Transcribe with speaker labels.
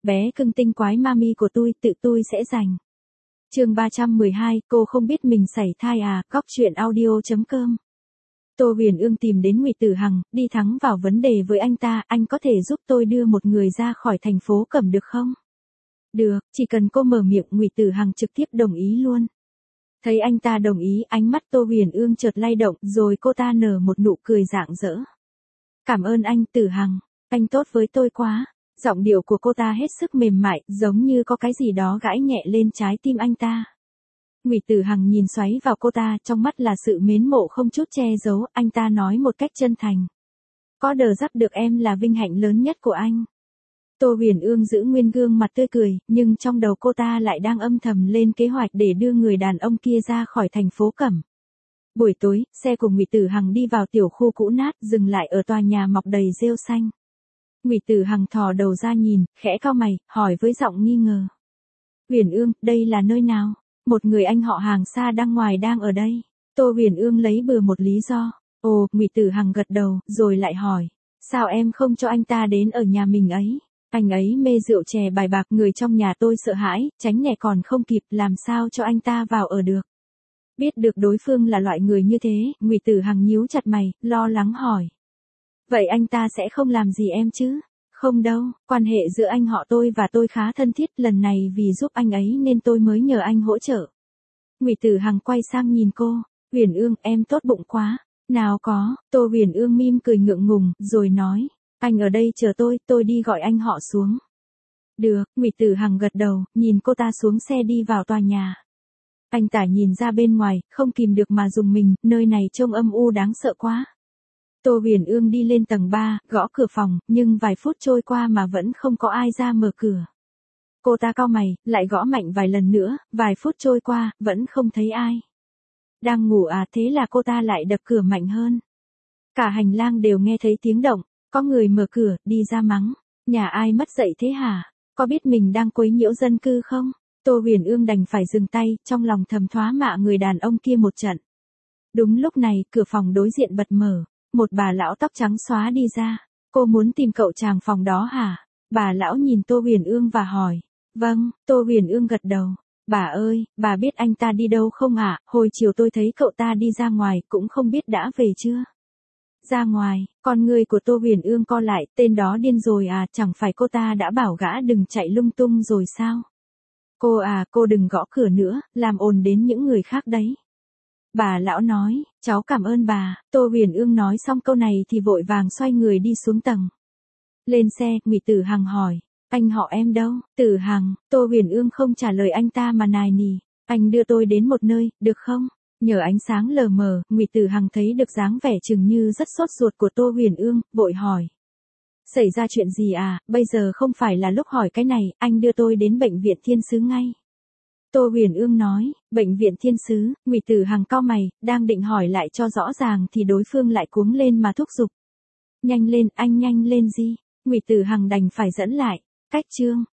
Speaker 1: bé cưng tinh quái mami của tự tôi sẽ giành. Chương 312, cô không biết mình sảy thai à, góc truyện audio.com. Tô Huyền Ương tìm đến Ngụy Tử Hằng, đi thẳng vào vấn đề với anh ta, anh có thể giúp tôi đưa một người ra khỏi thành phố Cẩm được không? Được, chỉ cần cô mở miệng. Ngụy Tử Hằng trực tiếp đồng ý luôn. Thấy anh ta đồng ý, ánh mắt Tô Huyền Ương chợt lay động, rồi cô ta nở một nụ cười rạng rỡ. Cảm ơn anh Tử Hằng, anh tốt với tôi quá. Giọng điệu của cô ta hết sức mềm mại, giống như có cái gì đó gãi nhẹ lên trái tim anh ta. Ngụy Tử Hằng nhìn xoáy vào cô ta, trong mắt là sự mến mộ không chút che giấu, anh ta nói một cách chân thành. Có đờ dắp được em là vinh hạnh lớn nhất của anh. Tô Huyền Ương giữ nguyên gương mặt tươi cười, nhưng trong đầu cô ta lại đang âm thầm lên kế hoạch để đưa người đàn ông kia ra khỏi thành phố Cẩm. Buổi tối, xe của Ngụy Tử Hằng đi vào tiểu khu cũ nát, dừng lại ở tòa nhà mọc đầy rêu xanh. Ngụy Tử Hằng thò đầu ra nhìn, khẽ cau mày, hỏi với giọng nghi ngờ. Huyền Ương, đây là nơi nào? Một người anh họ hàng xa đang ở đây. Tô Huyền Ương lấy bừa một lý do. Ồ, Ngụy Tử Hằng gật đầu, rồi lại hỏi. Sao em không cho anh ta đến ở nhà mình ấy? Anh ấy mê rượu chè bài bạc, người trong nhà tôi sợ hãi, tránh né còn không kịp, làm sao cho anh ta vào ở được? Biết được đối phương là loại người như thế, Ngụy Tử Hằng nhíu chặt mày, lo lắng hỏi. Vậy anh ta sẽ không làm gì em chứ? Không đâu, quan hệ giữa anh họ tôi và tôi khá thân thiết, lần này vì giúp anh ấy nên tôi mới nhờ anh hỗ trợ. Ngụy Tử Hằng quay sang nhìn cô, Huyền Ương, em tốt bụng quá. Nào có, Tô Huyền Ương mỉm cười ngượng ngùng, rồi nói, anh ở đây chờ tôi đi gọi anh họ xuống. Được, Ngụy Tử Hằng gật đầu, nhìn cô ta xuống xe đi vào tòa nhà. Anh ta nhìn ra bên ngoài, không kìm được mà rùng mình, nơi này trông âm u đáng sợ quá. Tô Huyền Ương đi lên tầng 3, gõ cửa phòng, nhưng vài phút trôi qua mà vẫn không có ai ra mở cửa. Cô ta cau mày, lại gõ mạnh vài lần nữa, vài phút trôi qua, vẫn không thấy ai. Đang ngủ à, thế là cô ta lại đập cửa mạnh hơn. Cả hành lang đều nghe thấy tiếng động, có người mở cửa, đi ra mắng. Nhà ai mất dậy thế hả? Có biết mình đang quấy nhiễu dân cư không? Tô Huyền Ương đành phải dừng tay, trong lòng thầm thoá mạ người đàn ông kia một trận. Đúng lúc này, cửa phòng đối diện bật mở. Một bà lão tóc trắng xóa đi ra. Cô muốn tìm cậu chàng phòng đó hả? Bà lão nhìn Tô Huyền Ương và hỏi. Vâng, Tô Huyền Ương gật đầu. Bà ơi, bà biết anh ta đi đâu không ạ? Hồi chiều tôi thấy cậu ta đi ra ngoài, cũng không biết đã về chưa? Ra ngoài, con người của Tô Huyền Ương co lại, tên đó điên rồi à, chẳng phải cô ta đã bảo gã đừng chạy lung tung rồi sao? Cô à, cô đừng gõ cửa nữa, làm ồn đến những người khác đấy. Bà lão nói, cháu cảm ơn bà. Tô Huyền Ương nói xong câu này thì vội vàng xoay người đi xuống tầng. Lên xe, Ngụy Tử Hằng hỏi, anh họ em đâu? Tử Hằng, Tô Huyền Ương không trả lời anh ta mà nài nỉ, anh đưa tôi đến một nơi, được không? Nhờ ánh sáng lờ mờ, Ngụy Tử Hằng thấy được dáng vẻ chừng như rất sốt ruột của Tô Huyền Ương, vội hỏi. Xảy ra chuyện gì à, bây giờ không phải là lúc hỏi cái này, anh đưa tôi đến bệnh viện Thiên Sứ ngay. Tô Huyền Ương nói, bệnh viện Thiên Sứ. Ngụy Tử Hằng cau mày, đang định hỏi lại cho rõ ràng thì đối phương lại cuống lên mà thúc giục. Nhanh lên, anh nhanh lên gì? Ngụy Tử Hằng đành phải dẫn lại. Cách chương